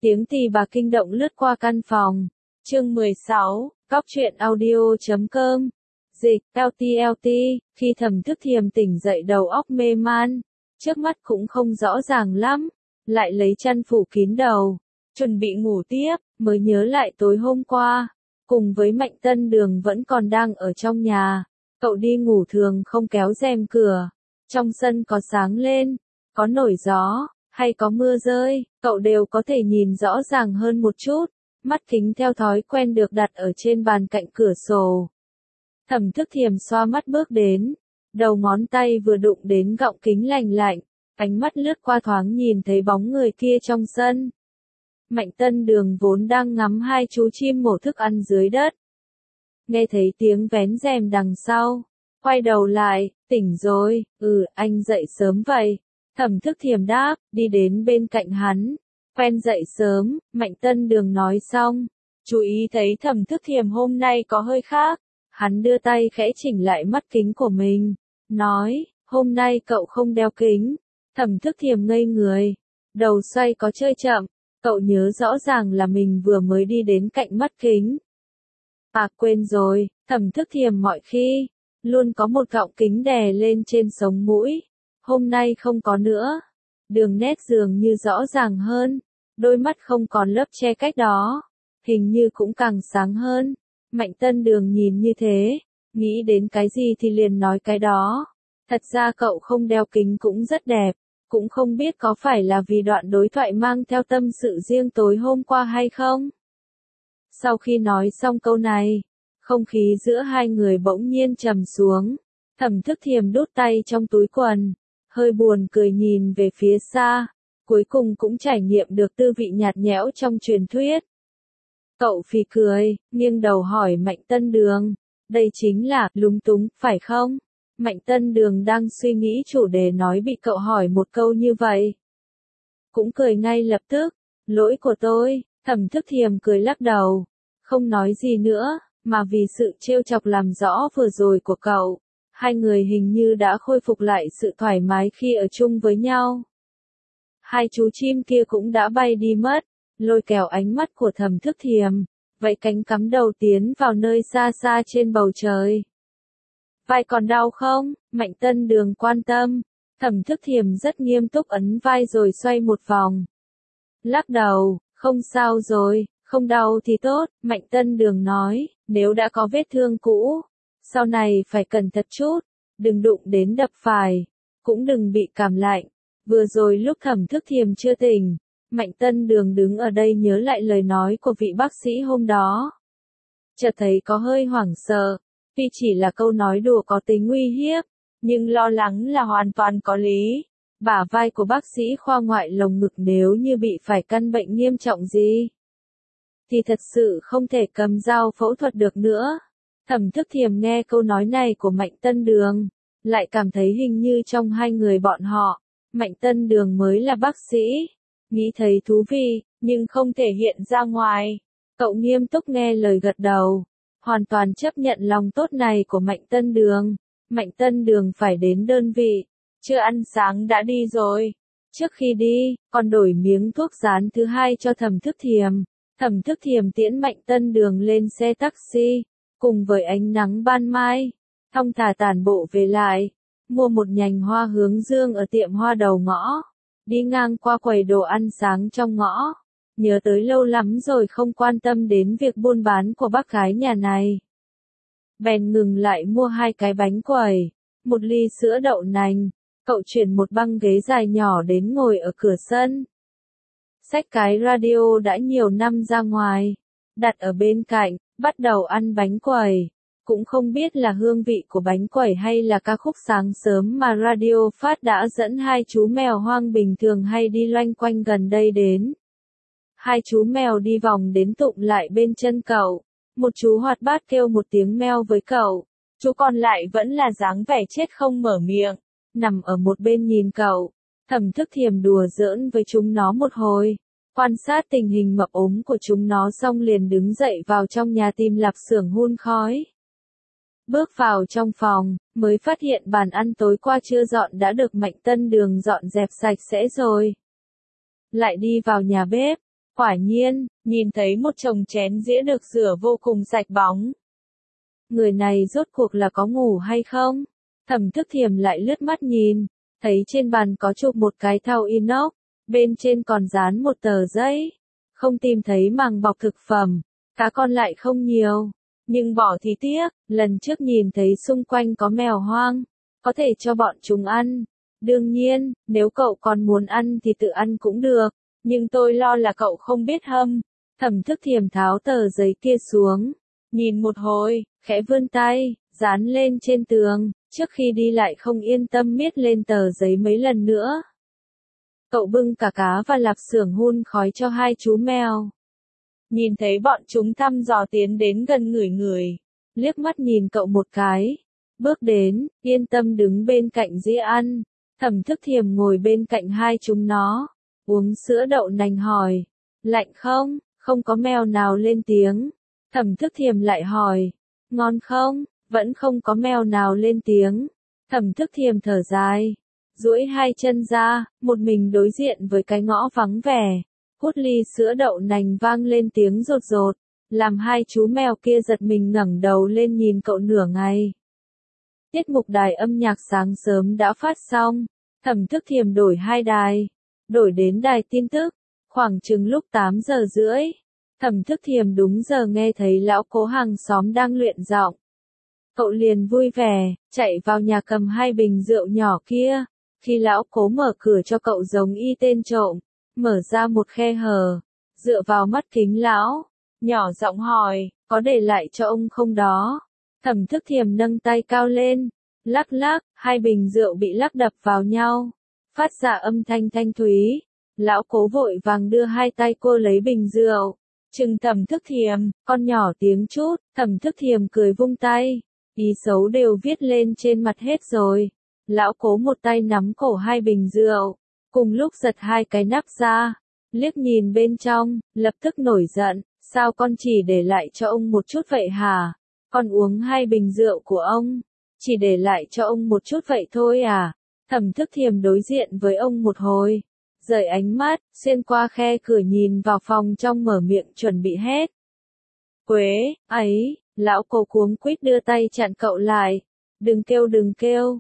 Tiếng tì bà kinh động lướt qua căn phòng. Chương 16, Cóc truyện audio.com. Dịch, LT. Khi Thẩm Thức Thiềm tỉnh dậy đầu óc mê man, trước mắt cũng không rõ ràng lắm, lại lấy chăn phủ kín đầu, chuẩn bị ngủ tiếp, mới nhớ lại tối hôm qua, cùng với Mạnh Tân Đường vẫn còn đang ở trong nhà, cậu đi ngủ thường không kéo rèm cửa, trong sân có sáng lên, có nổi gió, hay có mưa rơi, cậu đều có thể nhìn rõ ràng hơn một chút, mắt kính theo thói quen được đặt ở trên bàn cạnh cửa sổ. Thẩm Thức Thiềm xoa mắt bước đến, đầu ngón tay vừa đụng đến gọng kính lành lạnh, ánh mắt lướt qua thoáng nhìn thấy bóng người kia trong sân. Mạnh Tân Đường vốn đang ngắm hai chú chim mổ thức ăn dưới đất. Nghe thấy tiếng vén rèm đằng sau, quay đầu lại, tỉnh rồi, anh dậy sớm vậy. Thẩm Thức Thiềm đáp, đi đến bên cạnh hắn. Quen dậy sớm, Mạnh Tân Đường nói xong, chú ý thấy Thẩm Thức Thiềm hôm nay có hơi khác. Hắn đưa tay khẽ chỉnh lại mắt kính của mình, nói, hôm nay cậu không đeo kính. Thẩm Thức Thiềm ngây người, đầu xoay có chơi chậm, cậu nhớ rõ ràng là mình vừa mới đi đến cạnh mắt kính. À quên rồi, Thẩm Thức Thiềm mọi khi, luôn có một gọng kính đè lên trên sống mũi, hôm nay không có nữa. Đường nét dường như rõ ràng hơn, đôi mắt không còn lớp che cách đó, hình như cũng càng sáng hơn. Mạnh Tân Đường nhìn như thế, nghĩ đến cái gì thì liền nói cái đó. Thật ra cậu không đeo kính cũng rất đẹp, cũng không biết có phải là vì đoạn đối thoại mang theo tâm sự riêng tối hôm qua hay không. Sau khi nói xong câu này, không khí giữa hai người bỗng nhiên trầm xuống. Thẩm Thức Thiềm đút tay trong túi quần, hơi buồn cười nhìn về phía xa, cuối cùng cũng trải nghiệm được tư vị nhạt nhẽo trong truyền thuyết. Cậu phì cười, nghiêng đầu hỏi Mạnh Tân Đường, đây chính là lúng túng, phải không? Mạnh Tân Đường đang suy nghĩ chủ đề nói bị cậu hỏi một câu như vậy. Cũng cười ngay lập tức, lỗi của tôi. Thẩm Thức Thiềm cười lắc đầu, không nói gì nữa, mà vì sự trêu chọc làm rõ vừa rồi của cậu, hai người hình như đã khôi phục lại sự thoải mái khi ở chung với nhau. Hai chú chim kia cũng đã bay đi mất, lôi kéo ánh mắt của Thẩm Thức Thiềm, vậy cánh cắm đầu tiến vào nơi xa xa trên bầu trời. Vai còn đau không? Mạnh Tân Đường quan tâm. Thẩm Thức Thiềm rất nghiêm túc ấn vai rồi xoay một vòng. Lắc đầu, không sao rồi, không đau thì tốt. Mạnh Tân Đường nói, nếu đã có vết thương cũ, sau này phải cẩn thận chút, đừng đụng đến đập phải, cũng đừng bị cảm lạnh. Vừa rồi lúc Thẩm Thức Thiềm chưa tỉnh, Mạnh Tân Đường đứng ở đây nhớ lại lời nói của vị bác sĩ hôm đó. Chợt thấy có hơi hoảng sợ, tuy chỉ là câu nói đùa có tính nguy hiếp, nhưng lo lắng là hoàn toàn có lý. Bả vai của bác sĩ khoa ngoại lồng ngực nếu như bị phải căn bệnh nghiêm trọng gì, thì thật sự không thể cầm dao phẫu thuật được nữa. Thẩm Thức Thiềm nghe câu nói này của Mạnh Tân Đường, lại cảm thấy hình như trong hai người bọn họ, Mạnh Tân Đường mới là bác sĩ. Nghĩ thấy thú vị, nhưng không thể hiện ra ngoài. Cậu nghiêm túc nghe lời gật đầu, hoàn toàn chấp nhận lòng tốt này của Mạnh Tân Đường. Mạnh Tân Đường phải đến đơn vị, chưa ăn sáng đã đi rồi. Trước khi đi, còn đổi miếng thuốc dán thứ hai cho Thẩm Thức Thiềm. Thẩm Thức Thiềm tiễn Mạnh Tân Đường lên xe taxi, cùng với ánh nắng ban mai, thong thả tản bộ về lại, mua một nhành hoa hướng dương ở tiệm hoa đầu ngõ. Đi ngang qua quầy đồ ăn sáng trong ngõ, nhớ tới lâu lắm rồi không quan tâm đến việc buôn bán của bác gái nhà này. Bèn ngừng lại mua 2 cái bánh quẩy, 1 ly sữa đậu nành, cậu chuyển một băng ghế dài nhỏ đến ngồi ở cửa sân. Xách cái radio đã nhiều năm ra ngoài, đặt ở bên cạnh, bắt đầu ăn bánh quẩy. Cũng không biết là hương vị của bánh quẩy hay là ca khúc sáng sớm mà radio phát đã dẫn hai chú mèo hoang bình thường hay đi loanh quanh gần đây đến. Hai chú mèo đi vòng đến tụng lại bên chân cậu. Một chú hoạt bát kêu một tiếng meo với cậu. Chú còn lại vẫn là dáng vẻ chết không mở miệng, nằm ở một bên nhìn cậu. Thẩm Thức Thiềm đùa giỡn với chúng nó một hồi, quan sát tình hình mập ốm của chúng nó xong liền đứng dậy vào trong nhà tìm lạp xưởng hun khói. Bước vào trong phòng, mới phát hiện bàn ăn tối qua chưa dọn đã được Mạnh Tân Đường dọn dẹp sạch sẽ rồi. Lại đi vào nhà bếp, Quả nhiên, nhìn thấy một chồng chén dĩa được rửa vô cùng sạch bóng. Người này rốt cuộc là có ngủ hay không? Thẩm Thức Thiềm lại lướt mắt nhìn, thấy trên bàn có chụp một cái thau inox, bên trên còn dán một tờ giấy. Không tìm thấy màng bọc thực phẩm, cá con lại không nhiều, nhưng bỏ thì tiếc, lần trước nhìn thấy xung quanh có mèo hoang, có thể cho bọn chúng ăn. Đương nhiên, nếu cậu còn muốn ăn thì tự ăn cũng được, nhưng tôi lo là cậu không biết hâm. Thẩm Thức Thiềm tháo tờ giấy kia xuống, nhìn một hồi, khẽ vươn tay, dán lên trên tường, trước khi đi lại không yên tâm miết lên tờ giấy mấy lần nữa. Cậu bưng cả cá và lạp xưởng hun khói cho hai chú mèo. Nhìn thấy bọn chúng thăm dò tiến đến gần ngửi, liếc mắt nhìn cậu một cái, bước đến, yên tâm đứng bên cạnh dĩa ăn. Thẩm Thức Thiềm ngồi bên cạnh hai chúng nó, uống sữa đậu nành hỏi, lạnh không? Không có mèo nào lên tiếng. Thẩm Thức Thiềm lại hỏi, ngon không? Vẫn không có mèo nào lên tiếng. Thẩm Thức Thiềm thở dài, duỗi hai chân ra, một mình đối diện với cái ngõ vắng vẻ. Hút ly sữa đậu nành vang lên tiếng rột rột, làm hai chú mèo kia giật mình ngẩng đầu lên nhìn cậu nửa ngày. Tiết mục đài âm nhạc sáng sớm đã phát xong, Thẩm Thức Thiềm đổi hai đài, đổi đến đài tin tức, khoảng chừng lúc 8 giờ rưỡi. Thẩm Thức Thiềm đúng giờ nghe thấy lão Cố hàng xóm đang luyện giọng. Cậu liền vui vẻ, chạy vào nhà cầm hai bình rượu nhỏ kia. Khi lão Cố mở cửa cho cậu giống y tên trộm, mở ra một khe hở, dựa vào mắt kính lão, nhỏ giọng hỏi, có để lại cho ông không đó? Thẩm Thức Thiềm nâng tay cao lên, lắc lắc, hai bình rượu bị lắc đập vào nhau, phát ra âm thanh thanh thúy. Lão Cố vội vàng đưa hai tay cô lấy bình rượu, trừng Thẩm Thức Thiềm, con nhỏ tiếng chút. Thẩm Thức Thiềm cười vung tay, ý xấu đều viết lên trên mặt hết rồi. Lão Cố một tay nắm cổ hai bình rượu, cùng lúc giật hai cái nắp ra, liếc nhìn bên trong, lập tức nổi giận, sao con chỉ để lại cho ông một chút vậy hả? Con uống hai bình rượu của ông, chỉ để lại cho ông một chút vậy thôi à? Thẩm Thức Thiềm đối diện với ông một hồi, rời ánh mắt, xuyên qua khe cửa nhìn vào phòng trong mở miệng chuẩn bị hét. Quế, ấy, lão Cố cuống quýt đưa tay chặn cậu lại. Đừng kêu,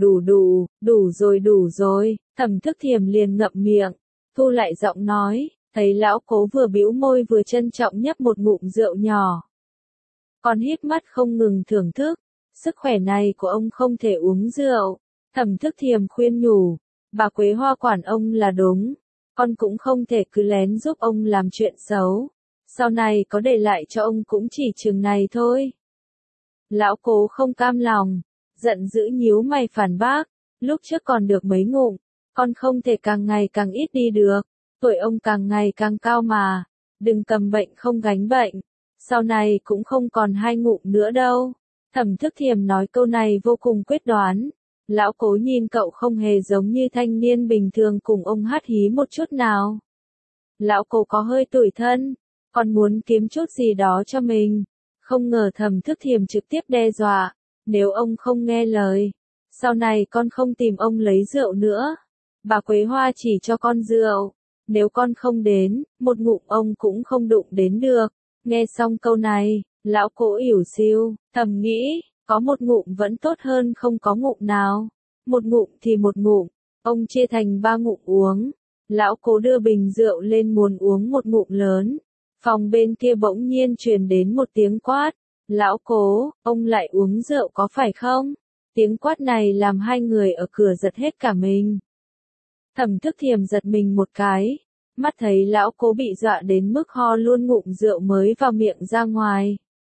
đủ rồi. Thẩm Thức Thiềm liền ngậm miệng, thu lại giọng nói, thấy lão Cố vừa bĩu môi vừa trân trọng nhấp một ngụm rượu nhỏ. Còn híp mắt không ngừng thưởng thức, sức khỏe này của ông không thể uống rượu. Thẩm Thức Thiềm khuyên nhủ, bà Quế Hoa quản ông là đúng, con cũng không thể cứ lén giúp ông làm chuyện xấu. Sau này có để lại cho ông cũng chỉ chừng này thôi. Lão Cố không cam lòng, giận dữ nhíu mày phản bác, lúc trước còn được mấy ngụm, con không thể càng ngày càng ít đi được, tuổi ông càng ngày càng cao mà, đừng cầm bệnh không gánh bệnh, sau này cũng không còn hai ngụm nữa đâu. Thẩm Thức Thiềm nói câu này vô cùng quyết đoán. Lão Cố nhìn cậu không hề giống như thanh niên bình thường cùng ông hát hí một chút nào. Lão Cố có hơi tủi thân, còn muốn kiếm chút gì đó cho mình. Không ngờ Thẩm Thức Thiềm trực tiếp đe dọa, nếu ông không nghe lời, sau này con không tìm ông lấy rượu nữa. Bà Quế Hoa chỉ cho con rượu, nếu con không đến, một ngụm ông cũng không đụng đến được. Nghe xong câu này, lão Cố ỉu xìu, thầm nghĩ, có một ngụm vẫn tốt hơn không có ngụm nào. Một ngụm thì một ngụm, ông chia thành 3 ngụm uống. Lão Cố đưa bình rượu lên muốn uống một ngụm lớn. Phòng bên kia bỗng nhiên truyền đến một tiếng quát. Lão Cố, ông lại uống rượu có phải không? Tiếng quát này làm hai người ở cửa giật hết cả mình. Thẩm Thức Thiềm giật mình một cái, mắt thấy lão Cố bị dọa đến mức ho luôn ngụm rượu mới vào miệng ra ngoài.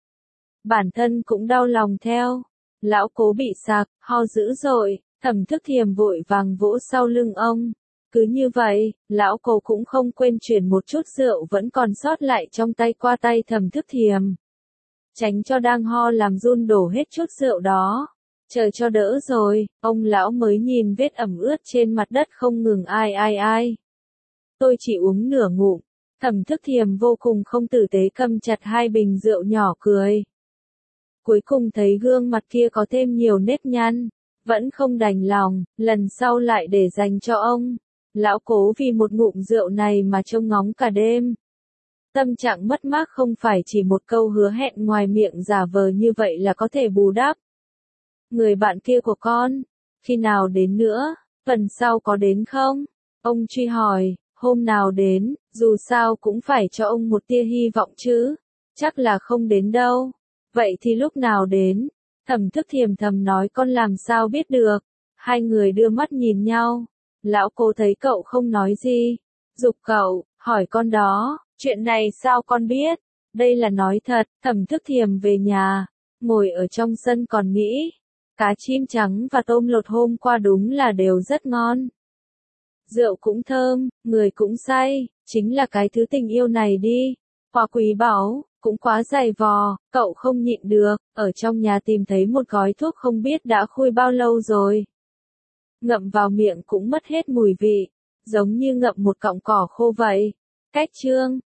Bản thân cũng đau lòng theo. Lão Cố bị sặc, ho dữ dội, Thẩm Thức Thiềm vội vàng vỗ sau lưng ông. Cứ như vậy, lão Cố cũng không quên chuyển một chút rượu vẫn còn sót lại trong tay qua tay Thẩm Thức Thiềm. Tránh cho đang ho làm run đổ hết chút rượu đó. Chờ cho đỡ rồi, ông lão mới nhìn vết ẩm ướt trên mặt đất không ngừng ai. Tôi chỉ uống nửa ngụm. Thẩm Thức Thiềm vô cùng không tử tế cầm chặt hai bình rượu nhỏ cười. Cuối cùng thấy gương mặt kia có thêm nhiều nếp nhăn, vẫn không đành lòng, lần sau lại để dành cho ông. Lão Cố vì một ngụm rượu này mà trông ngóng cả đêm. tâm trạng mất mát không phải chỉ một câu hứa hẹn ngoài miệng giả vờ như vậy là có thể bù đắp. Người bạn kia của con, khi nào đến nữa, tuần sau có đến không? Ông truy hỏi, hôm nào đến, dù sao cũng phải cho ông một tia hy vọng chứ. Chắc là không đến đâu. Vậy thì lúc nào đến? Thẩm Thức Thiềm thầm nói con làm sao biết được. Hai người đưa mắt nhìn nhau. Lão cô thấy cậu không nói gì. Giục cậu, hỏi con đó, chuyện này sao con biết? Đây là nói thật. Thẩm Thức Thiềm về nhà, ngồi ở trong sân còn nghĩ. Cá chim trắng và tôm lột hôm qua đúng là đều rất ngon. Rượu cũng thơm, người cũng say, chính là cái thứ tình yêu này đi. Quá quý báu, cũng quá dày vò, cậu không nhịn được, ở trong nhà tìm thấy một gói thuốc không biết đã khui bao lâu rồi. Ngậm vào miệng cũng mất hết mùi vị, giống như ngậm một cọng cỏ khô vậy. Cách chương